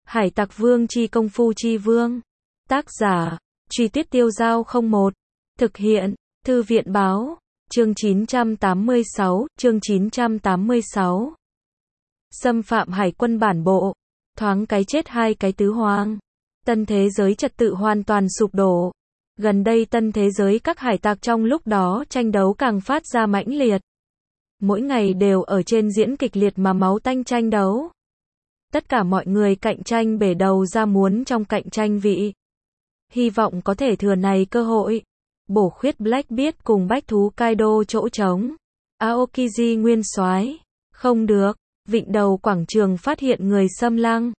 Hải Tặc Vương chi công phu chi vương. Tác giả, Truy Tuyết Tiêu Dao 01. Thực hiện, Thư viện báo. Chương 986, chương 986. Xâm phạm hải quân bản bộ. Thoáng cái chết hai cái tứ hoàng. Tân thế giới trật tự hoàn toàn sụp đổ. Gần đây tân thế giới các hải tặc trong lúc đó tranh đấu càng phát ra mãnh liệt. Mỗi ngày đều ở trên diễn kịch liệt mà máu tanh tranh đấu. Tất cả mọi người cạnh tranh bể đầu ra muốn trong cạnh tranh vị. Hy vọng có thể thừa này cơ hội. Bổ khuyết Blackbeard cùng bách thú Kaido chỗ trống. Aokiji nguyên soái. Không được. Vịnh đầu quảng trường phát hiện người xâm lăng.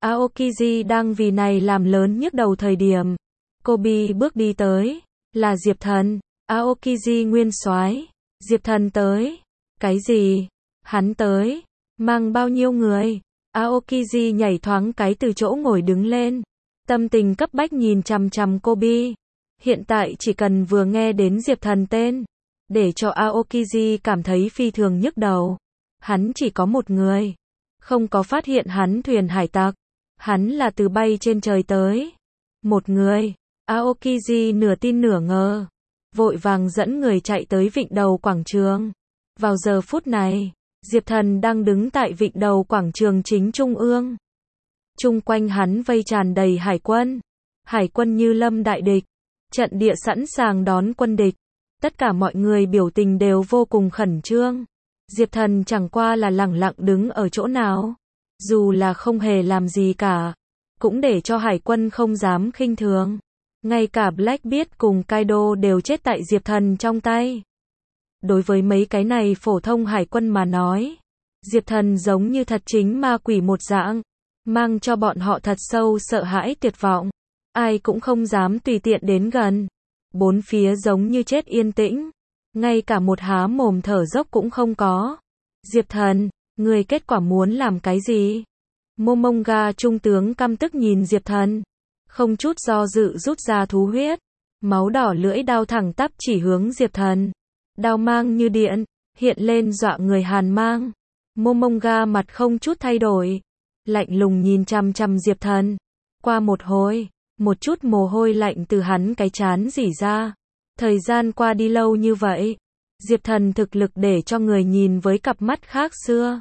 Aokiji đang vì này làm lớn nhức đầu thời điểm. Kobe bước đi tới. Là Diệp Thần. Aokiji nguyên soái. Diệp Thần tới. Cái gì? Hắn tới. Mang bao nhiêu người? Aokiji nhảy thoáng cái từ chỗ ngồi đứng lên. Tâm tình cấp bách nhìn chằm chằm Kobe. Hiện tại chỉ cần vừa nghe đến Diệp Thần tên, để cho Aokiji cảm thấy phi thường nhức đầu. Hắn chỉ có một người. Không có phát hiện hắn thuyền hải tặc. Hắn là từ bay trên trời tới. Một người. Aokiji nửa tin nửa ngờ. Vội vàng dẫn người chạy tới vịnh đầu quảng trường. Vào giờ phút này, Diệp Thần đang đứng tại vịnh đầu quảng trường chính trung ương. Chung quanh hắn vây tràn đầy hải quân. Hải quân như lâm đại địch. Trận địa sẵn sàng đón quân địch. Tất cả mọi người biểu tình đều vô cùng khẩn trương. Diệp Thần chẳng qua là lẳng lặng đứng ở chỗ nào. Dù là không hề làm gì cả. Cũng để cho hải quân không dám khinh thường. Ngay cả Blackbeard cùng Kaido đều chết tại Diệp Thần trong tay. Đối với mấy cái này phổ thông hải quân mà nói, Diệp Thần giống như thật chính ma quỷ một dạng, mang cho bọn họ thật sâu sợ hãi tuyệt vọng. Ai cũng không dám tùy tiện đến gần. Bốn phía giống như chết yên tĩnh. Ngay cả một há mồm thở dốc cũng không có. Diệp Thần, người kết quả muốn làm cái gì? Momonga trung tướng căm tức nhìn Diệp Thần. Không chút do dự rút ra thú huyết. Máu đỏ lưỡi đao thẳng tắp chỉ hướng Diệp Thần. Đao mang như điện, hiện lên dọa người hàn mang. Momonga mặt không chút thay đổi. Lạnh lùng nhìn chằm chằm Diệp Thần. Qua một hồi, một chút mồ hôi lạnh từ hắn cái trán rỉ ra. Thời gian qua đi lâu như vậy, Diệp Thần thực lực để cho người nhìn với cặp mắt khác xưa.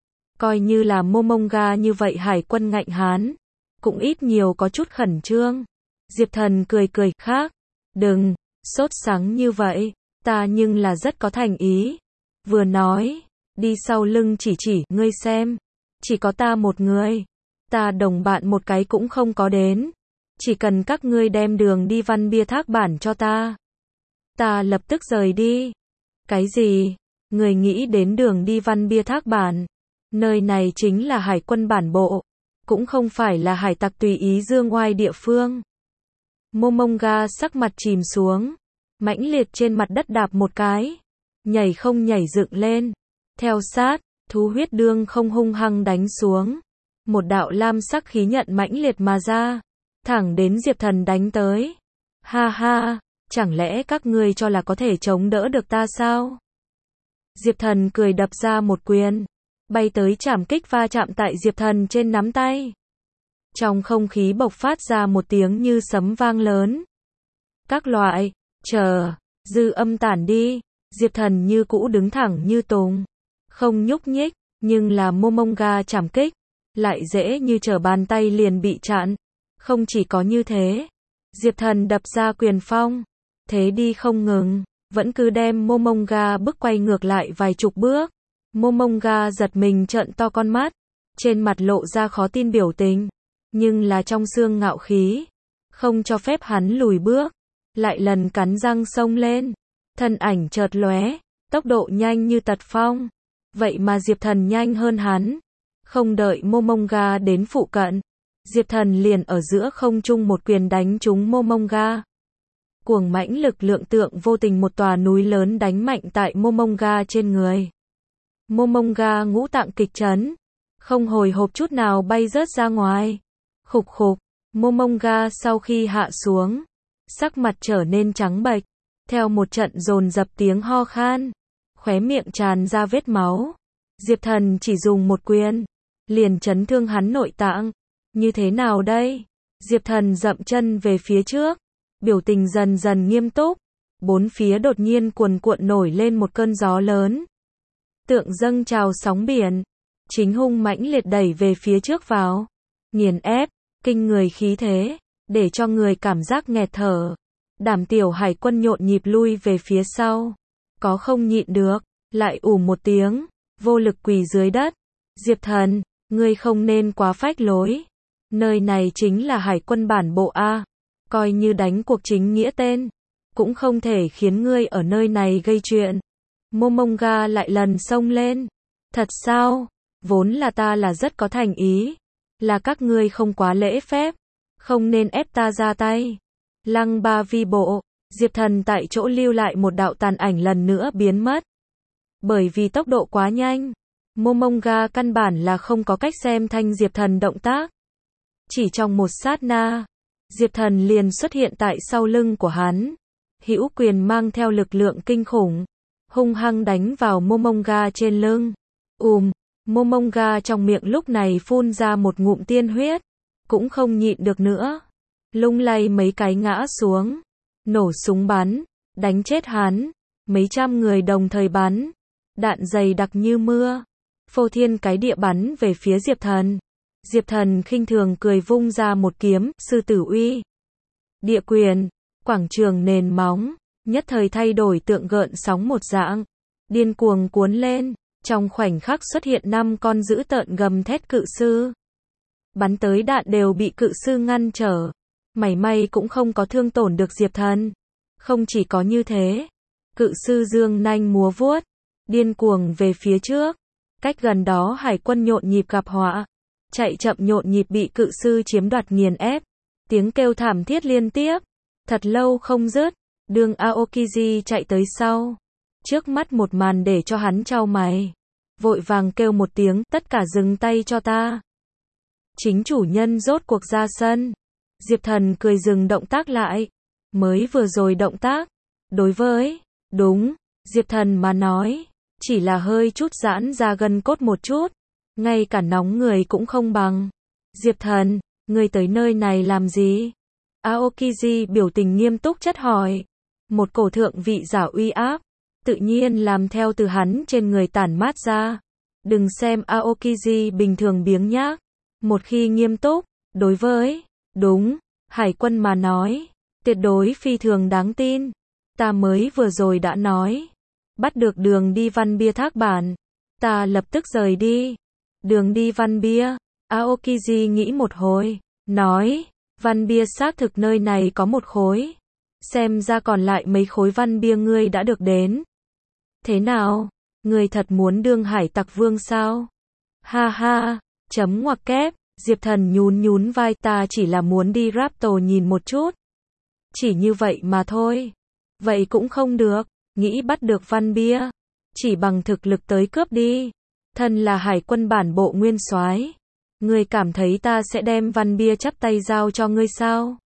Coi như là Momonga như vậy hải quân ngạnh hán, cũng ít nhiều có chút khẩn trương. Diệp Thần cười cười khác. Đừng, sốt sắng như vậy, ta nhưng là rất có thành ý. Vừa nói, đi sau lưng chỉ ngươi xem. Chỉ có ta một người. Ta đồng bạn một cái cũng không có đến. Chỉ cần các ngươi đem đường đi Văn Bia Thác Bản cho ta. Ta lập tức rời đi. Cái gì? Người nghĩ đến đường đi Văn Bia Thác Bản? Nơi này chính là hải quân bản bộ. Cũng không phải là hải tặc tùy ý dương oai địa phương. Momonga sắc mặt chìm xuống. Mãnh liệt trên mặt đất đạp một cái. Nhảy không nhảy dựng lên. Theo sát, thú huyết đương không hung hăng đánh xuống. Một đạo lam sắc khí nhận mãnh liệt mà ra. Thẳng đến Diệp Thần đánh tới. Ha ha, chẳng lẽ các ngươi cho là có thể chống đỡ được ta sao? Diệp Thần cười đập ra một quyền. Bay tới chạm kích va chạm tại Diệp Thần trên nắm tay. Trong không khí bộc phát ra một tiếng như sấm vang lớn. Các loại, chờ, dư âm tản đi. Diệp Thần như cũ đứng thẳng như tùng. Không nhúc nhích, nhưng là Momonga chạm kích. Lại dễ như trở bàn tay liền bị chặn. Không chỉ có như thế, Diệp Thần đập ra quyền phong, thế đi không ngừng, vẫn cứ đem Momonga bức quay ngược lại vài chục bước. Momonga giật mình trợn to con mắt, trên mặt lộ ra khó tin biểu tình, nhưng là trong xương ngạo khí, không cho phép hắn lùi bước, lại lần cắn răng xông lên, thân ảnh chợt lóe, tốc độ nhanh như tật phong, vậy mà Diệp Thần nhanh hơn hắn, không đợi Momonga đến phụ cận. Diệp Thần liền ở giữa không trung một quyền đánh trúng Momonga. Cuồng mãnh lực lượng tượng vô tình một tòa núi lớn đánh mạnh tại Momonga trên người. Momonga ngũ tạng kịch chấn, không hồi hộp chút nào bay rớt ra ngoài. Khục khục, Momonga sau khi hạ xuống, sắc mặt trở nên trắng bệch, theo một trận dồn dập tiếng ho khan, khóe miệng tràn ra vết máu. Diệp Thần chỉ dùng một quyền, liền chấn thương hắn nội tạng. Như thế nào đây? Diệp Thần dậm chân về phía trước, biểu tình dần dần nghiêm túc. Bốn phía đột nhiên cuồn cuộn nổi lên một cơn gió lớn. Tượng dâng trào sóng biển, chính hung mãnh liệt đẩy về phía trước vào, nghiền ép, kinh người khí thế, để cho người cảm giác nghẹt thở. Đảm Tiểu Hải Quân nhộn nhịp lui về phía sau, có không nhịn được, lại ù một tiếng, vô lực quỳ dưới đất. Diệp Thần, ngươi không nên quá phách lối. Nơi này chính là Hải Quân bản bộ A, coi như đánh cuộc chính nghĩa tên, cũng không thể khiến ngươi ở nơi này gây chuyện. Momonga lại lần xông lên. Thật sao? Vốn là ta là rất có thành ý, là các ngươi không quá lễ phép, không nên ép ta ra tay. Lăng Ba Vi bộ, Diệp Thần tại chỗ lưu lại một đạo tàn ảnh lần nữa biến mất. Bởi vì tốc độ quá nhanh, Momonga căn bản là không có cách xem thanh Diệp Thần động tác. Chỉ trong một sát na, Diệp Thần liền xuất hiện tại sau lưng của hắn. Hữu quyền mang theo lực lượng kinh khủng, hung hăng đánh vào Momonga trên lưng. Momonga trong miệng lúc này phun ra một ngụm tiên huyết, cũng không nhịn được nữa, lung lay mấy cái ngã xuống, nổ súng bắn, đánh chết hắn. Mấy trăm người đồng thời bắn, đạn dày đặc như mưa, phô thiên cái địa bắn về phía Diệp Thần. Diệp Thần khinh thường cười vung ra một kiếm, sư tử uy. Địa quyền, quảng trường nền móng, nhất thời thay đổi tượng gợn sóng một dạng, điên cuồng cuốn lên, trong khoảnh khắc xuất hiện 5 con dữ tợn gầm thét cự sư. Bắn tới đạn đều bị cự sư ngăn trở, mảy may cũng không có thương tổn được Diệp Thần. Không chỉ có như thế, cự sư dương nanh múa vuốt, điên cuồng về phía trước. Cách gần đó Hải Quân nhộn nhịp gặp họa, chạy chậm nhộn nhịp bị cự sư chiếm đoạt nghiền ép, tiếng kêu thảm thiết liên tiếp, thật lâu không dứt. Đường Aokiji chạy tới sau, trước mắt một màn để cho hắn chau mày, vội vàng kêu một tiếng, tất cả dừng tay cho ta. Chính chủ nhân rốt cuộc ra sân. Diệp Thần cười dừng động tác lại. Mới vừa rồi động tác, đối với, đúng, Diệp Thần mà nói, chỉ là hơi chút giãn ra gân cốt một chút, ngay cả nóng người cũng không bằng. Diệp Thần, ngươi tới nơi này làm gì? Aokiji biểu tình nghiêm túc chất hỏi. Một cổ thượng vị giả uy áp, tự nhiên làm theo từ hắn trên người tản mát ra. Đừng xem Aokiji bình thường biếng nhác, một khi nghiêm túc, đối với, đúng, Hải Quân mà nói, tuyệt đối phi thường đáng tin. Ta mới vừa rồi đã nói, bắt được đường đi Văn Bia thác bản, ta lập tức rời đi. Đường đi Văn Bia, Aokiji nghĩ một hồi, nói, Văn Bia xác thực nơi này có một khối. Xem ra còn lại mấy khối Văn Bia ngươi đã được đến. Thế nào? Ngươi thật muốn đương hải tặc vương sao? Ha ha, chấm ngoặc kép, Diệp Thần nhún nhún vai, ta chỉ là muốn đi Raptor nhìn một chút. Chỉ như vậy mà thôi. Vậy cũng không được, nghĩ bắt được Văn Bia, chỉ bằng thực lực tới cướp đi. Thân là Hải Quân bản bộ nguyên soái, ngươi cảm thấy ta sẽ đem Văn Bia chắp tay giao cho ngươi sao?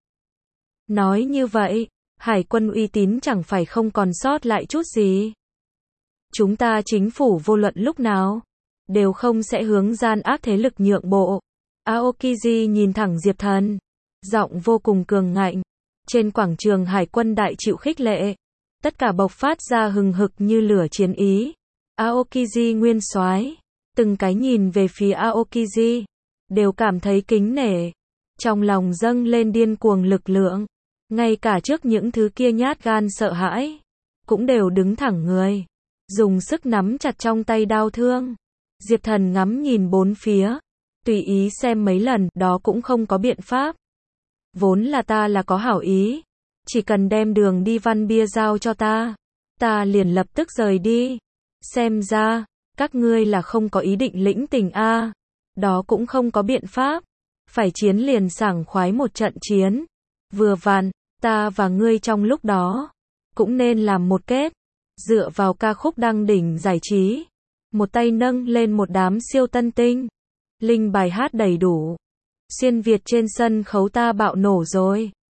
Nói như vậy, Hải Quân uy tín chẳng phải không còn sót lại chút gì. Chúng ta chính phủ vô luận lúc nào, đều không sẽ hướng gian ác thế lực nhượng bộ. Aokiji nhìn thẳng Diệp Thần, giọng vô cùng cường ngạnh. Trên quảng trường Hải Quân đại chịu khích lệ, tất cả bộc phát ra hừng hực như lửa chiến ý. Aokiji nguyên soái, từng cái nhìn về phía Aokiji, đều cảm thấy kính nể, trong lòng dâng lên điên cuồng lực lượng. Ngay cả trước những thứ kia nhát gan sợ hãi, cũng đều đứng thẳng người, dùng sức nắm chặt trong tay đao thương. Diệp Thần ngắm nhìn bốn phía, tùy ý xem mấy lần, đó cũng không có biện pháp. Vốn là ta là có hảo ý, chỉ cần đem đường đi Văn Bia giao cho ta liền lập tức rời đi. Xem ra, các ngươi là không có ý định lĩnh tình a. Đó cũng không có biện pháp, phải chiến liền sảng khoái một trận chiến. Vừa vặn, ta và ngươi trong lúc đó, cũng nên làm một kết. Dựa vào ca khúc đăng đỉnh giải trí, một tay nâng lên một đám siêu tân tinh, linh bài hát đầy đủ. Xuyên Việt trên sân khấu ta bạo nổ rồi.